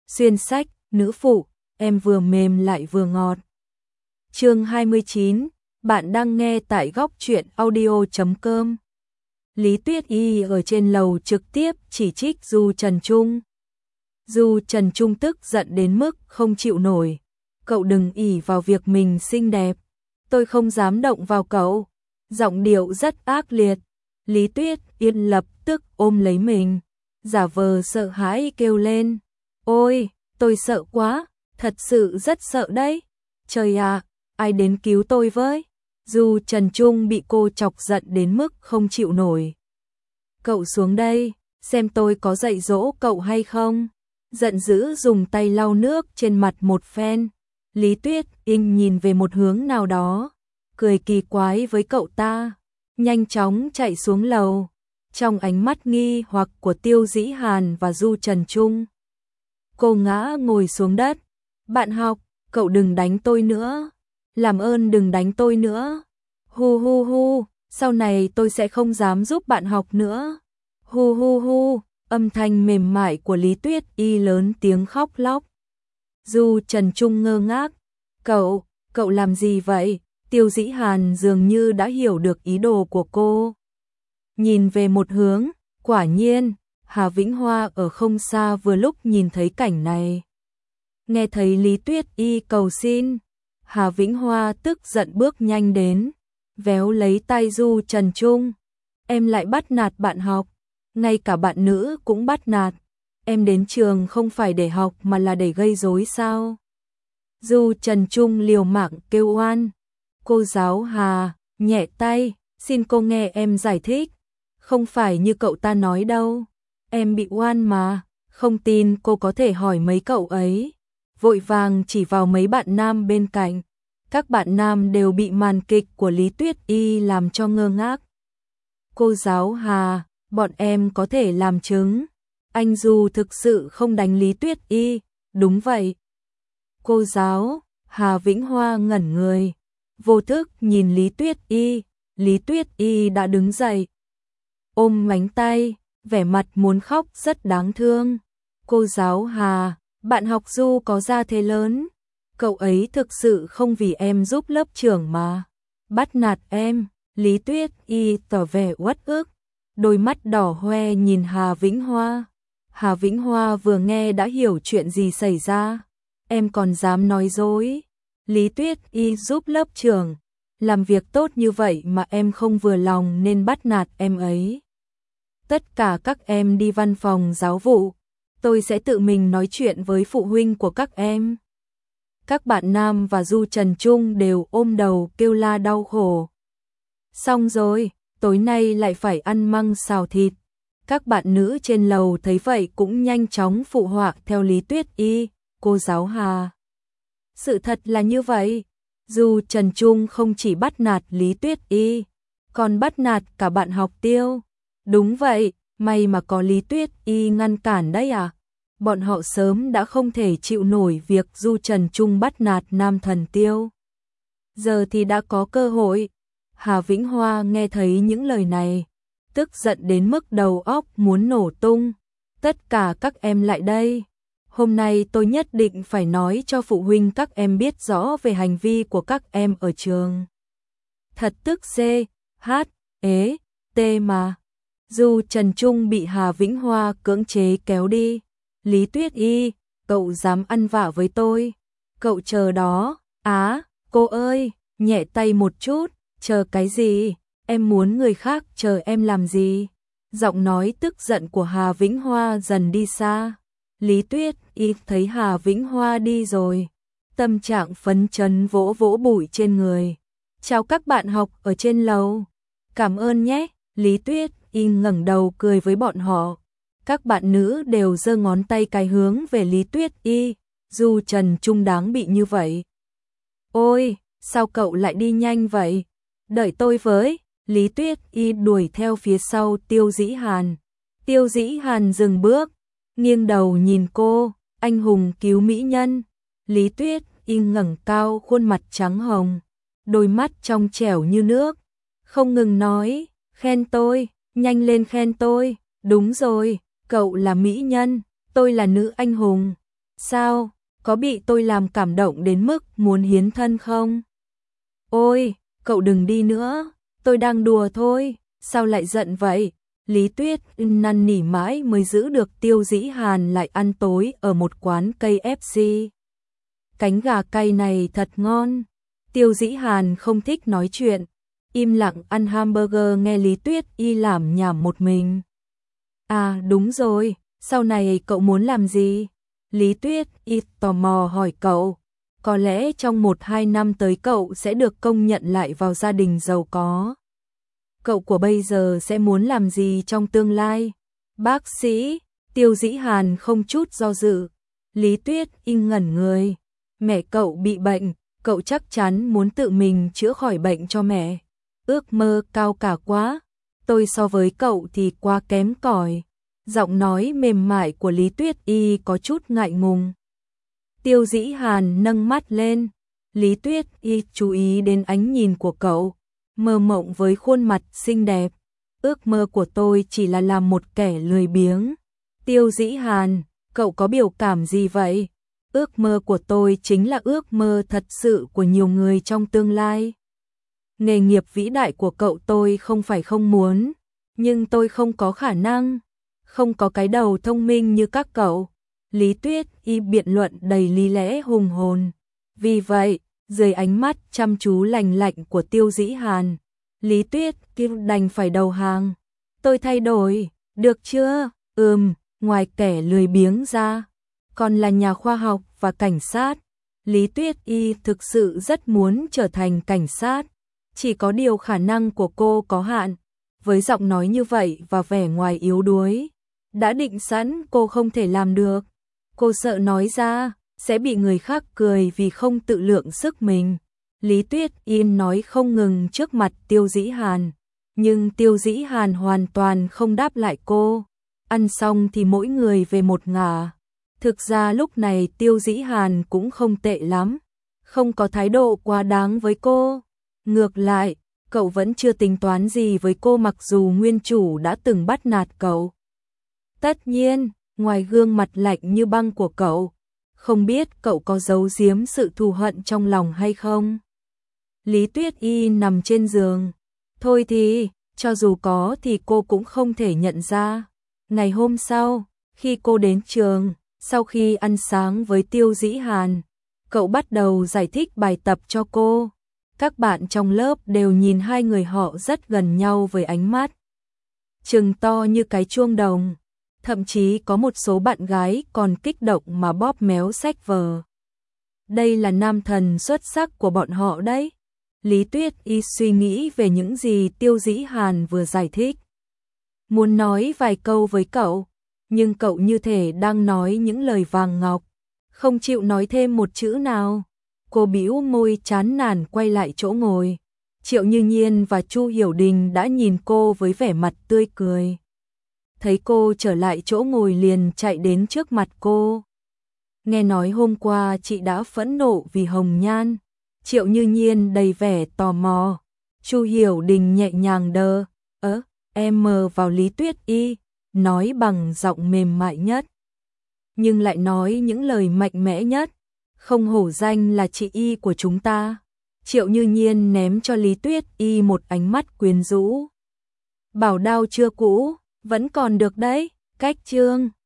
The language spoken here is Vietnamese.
Xuyên sách, nữ phụ, em vừa mềm lại vừa ngọt. Chương 29, bạn đang nghe tại góc truyện audio.com. Lý Tuyết Y ở trên lầu trực tiếp chỉ trích Du Trần Trung. Du Trần Trung tức giận đến mức không chịu nổi. Cậu đừng ỷ vào việc mình xinh đẹp. Tôi không dám động vào cậu. Giọng điệu rất ác liệt. Lý Tuyết Yên lập tức ôm lấy mình, giả vờ sợ hãi kêu lên. Ôi, tôi sợ quá, thật sự rất sợ đấy. Trời ạ, ai đến cứu tôi với. Du Trần Trung bị cô chọc giận đến mức không chịu nổi. Cậu xuống đây, xem tôi có dạy dỗ cậu hay không. Giận dữ dùng tay lau nước trên mặt một phen. Lý Tuyết Yên nhìn về một hướng nào đó, cười kỳ quái với cậu ta, nhanh chóng chạy xuống lầu. Trong ánh mắt nghi hoặc của Tiêu Dĩ Hàn và Du Trần Trung, cô ngã ngồi xuống đất. Bạn học, cậu đừng đánh tôi nữa. Làm ơn đừng đánh tôi nữa. Hu hu hu, sau này tôi sẽ không dám giúp bạn học nữa. Hu hu hu, âm thanh mềm mại của Lý Tuyết Y lớn tiếng khóc lóc. Du Trần Trung ngơ ngác. Cậu làm gì vậy? Tiêu Dĩ Hàn dường như đã hiểu được ý đồ của cô. Nhìn về một hướng, quả nhiên, Hà Vĩnh Hoa ở không xa vừa lúc nhìn thấy cảnh này. Nghe thấy Lý Tuyết Y cầu xin, Hà Vĩnh Hoa tức giận bước nhanh đến, véo lấy tay Du Trần Trung. Em lại bắt nạt bạn học, ngay cả bạn nữ cũng bắt nạt. Em đến trường không phải để học mà là để gây rối sao? Du Trần Trung liều mạng kêu oan. Cô giáo Hà, nhẹ tay, xin cô nghe em giải thích. Không phải như cậu ta nói đâu. Em bị oan mà, không tin cô có thể hỏi mấy cậu ấy. Vội vàng chỉ vào mấy bạn nam bên cạnh. Các bạn nam đều bị màn kịch của Lý Tuyết Y làm cho ngơ ngác. Cô giáo Hà, bọn em có thể làm chứng. Anh Du thực sự không đánh Lý Tuyết Y, đúng vậy. Cô giáo, Hà Vĩnh Hoa ngẩn người, vô thức nhìn Lý Tuyết Y. Lý Tuyết Y đã đứng dậy, ôm mánh tay, vẻ mặt muốn khóc rất đáng thương. Cô giáo Hà, bạn học Du có gia thế lớn, cậu ấy thực sự không vì em giúp lớp trưởng mà bắt nạt em. Lý Tuyết Y tỏ vẻ uất ức, đôi mắt đỏ hoe nhìn Hà Vĩnh Hoa. Hà Vĩnh Hoa vừa nghe đã hiểu chuyện gì xảy ra. Em còn dám nói dối? Lý Tuyết Y giúp lớp trưởng làm việc tốt như vậy mà em không vừa lòng nên bắt nạt em ấy. Tất cả các em đi văn phòng giáo vụ, tôi sẽ tự mình nói chuyện với phụ huynh của các em. Các bạn nam và Du Trần Trung đều ôm đầu kêu la đau khổ. Xong rồi, tối nay lại phải ăn măng xào thịt. Các bạn nữ trên lầu thấy vậy cũng nhanh chóng phụ họa theo Lý Tuyết Y. Cô giáo Hà, sự thật là như vậy. Du Trần Trung không chỉ bắt nạt Lý Tuyết Y, còn bắt nạt cả bạn học Tiêu. Đúng vậy, may mà có Lý Tuyết Y ngăn cản đấy à. Bọn họ sớm đã không thể chịu nổi việc Du Trần Trung bắt nạt nam thần Tiêu. Giờ thì đã có cơ hội. Hà Vĩnh Hoa nghe thấy những lời này, tức giận đến mức đầu óc muốn nổ tung. Tất cả các em lại đây. Hôm nay tôi nhất định phải nói cho phụ huynh các em biết rõ về hành vi của các em ở trường. Thật tức C.H.E.T mà. Du Trần Trung bị Hà Vĩnh Hoa cưỡng chế kéo đi. Lý Tuyết Y, cậu dám ăn vạ với tôi? Cậu chờ đó. Cô ơi, nhẹ tay một chút. Chờ cái gì? Em muốn người khác chờ em làm gì? Giọng nói tức giận của Hà Vĩnh Hoa dần đi xa. Lý Tuyết Y thấy Hà Vĩnh Hoa đi rồi, tâm trạng phấn chấn vỗ vỗ bụi trên người. Chào các bạn học ở trên lầu. Cảm ơn nhé. Lý Tuyết Y ngẩng đầu cười với bọn họ. Các bạn nữ đều giơ ngón tay cái hướng về Lý Tuyết Y. Du Trần Trung đáng bị như vậy. Ôi, sao cậu lại đi nhanh vậy? Đợi tôi với. Lý Tuyết Y đuổi theo phía sau Tiêu Dĩ Hàn. Tiêu Dĩ Hàn dừng bước, nghiêng đầu nhìn cô. Anh hùng cứu mỹ nhân. Lý Tuyết Y ngẩng cao khuôn mặt trắng hồng, đôi mắt trong trẻo như nước, không ngừng nói, khen tôi, nhanh lên khen tôi. Đúng rồi, cậu là mỹ nhân, tôi là nữ anh hùng. Sao, có bị tôi làm cảm động đến mức muốn hiến thân không? Ôi, cậu đừng đi nữa, tôi đang đùa thôi, sao lại giận vậy? Lý Tuyết năn nỉ mãi mới giữ được Tiêu Dĩ Hàn lại ăn tối ở một quán KFC. Cánh gà cay này thật ngon. Tiêu Dĩ Hàn không thích nói chuyện, im lặng ăn hamburger nghe Lý Tuyết y làm nhảm một mình. À đúng rồi, sau này cậu muốn làm gì? Lý Tuyết y tò mò hỏi cậu. Có lẽ trong 1-2 năm tới cậu sẽ được công nhận lại vào gia đình giàu có. Cậu của bây giờ sẽ muốn làm gì trong tương lai? Bác sĩ, Tiêu Dĩ Hàn không chút do dự. Lý Tuyết y ngẩn người. Mẹ cậu bị bệnh, cậu chắc chắn muốn tự mình chữa khỏi bệnh cho mẹ. Ước mơ cao cả quá, tôi so với cậu thì quá kém cỏi. Giọng nói mềm mại của Lý Tuyết y có chút ngại ngùng. Tiêu Dĩ Hàn nâng mắt lên, Lý Tuyết y chú ý đến ánh nhìn của cậu, mơ mộng với khuôn mặt xinh đẹp. Ước mơ của tôi chỉ là làm một kẻ lười biếng. Tiêu Dĩ Hàn, cậu có biểu cảm gì vậy? Ước mơ của tôi chính là ước mơ thật sự của nhiều người trong tương lai. Nghề nghiệp vĩ đại của cậu tôi không phải không muốn, nhưng tôi không có khả năng, không có cái đầu thông minh như các cậu. Lý Tuyết y biện luận đầy lý lẽ hùng hồn. Vì vậy, dưới ánh mắt chăm chú lành lạnh của Tiêu Dĩ Hàn, Lý Tuyết y đành phải đầu hàng. Tôi thay đổi, được chưa? Ngoài kẻ lười biếng ra, còn là nhà khoa học và cảnh sát. Lý Tuyết y thực sự rất muốn trở thành cảnh sát. Chỉ có điều khả năng của cô có hạn. Với giọng nói như vậy và vẻ ngoài yếu đuối, đã định sẵn cô không thể làm được. Cô sợ nói ra, sẽ bị người khác cười vì không tự lượng sức mình. Lý Tuyết Yên nói không ngừng trước mặt Tiêu Dĩ Hàn. Nhưng Tiêu Dĩ Hàn hoàn toàn không đáp lại cô. Ăn xong thì mỗi người về một ngả. Thực ra lúc này Tiêu Dĩ Hàn cũng không tệ lắm. Không có thái độ quá đáng với cô. Ngược lại, cậu vẫn chưa tính toán gì với cô mặc dù nguyên chủ đã từng bắt nạt cậu. Tất nhiên, ngoài gương mặt lạnh như băng của cậu, không biết cậu có giấu giếm sự thù hận trong lòng hay không? Lý Tuyết y nằm trên giường. Thôi thì, cho dù có thì cô cũng không thể nhận ra. Ngày hôm sau, khi cô đến trường, sau khi ăn sáng với Tiêu Dĩ Hàn, cậu bắt đầu giải thích bài tập cho cô. Các bạn trong lớp đều nhìn hai người họ rất gần nhau với ánh mắt trừng to như cái chuông đồng. Thậm chí có một số bạn gái còn kích động mà bóp méo sách vở. Đây là nam thần xuất sắc của bọn họ đấy. Lý Tuyết y suy nghĩ về những gì Tiêu Dĩ Hàn vừa giải thích. Muốn nói vài câu với cậu, nhưng cậu như thể đang nói những lời vàng ngọc, không chịu nói thêm một chữ nào. Cô bĩu môi chán nản quay lại chỗ ngồi. Triệu Như Nhiên và Chu Hiểu Đình đã nhìn cô với vẻ mặt tươi cười. Thấy cô trở lại chỗ ngồi liền chạy đến trước mặt cô. Nghe nói hôm qua chị đã phẫn nộ vì Hồng Nhan. Triệu Như Nhiên đầy vẻ tò mò. Chu Hiểu Đình nhẹ nhàng đơ. Em mờ vào Lý Tuyết y, nói bằng giọng mềm mại nhất. Nhưng lại nói những lời mạnh mẽ nhất. Không hổ danh là chị y của chúng ta. Triệu Như Nhiên ném cho Lý Tuyết y một ánh mắt quyến rũ. Bảo đao chưa cũ, vẫn còn được đấy, cách chương.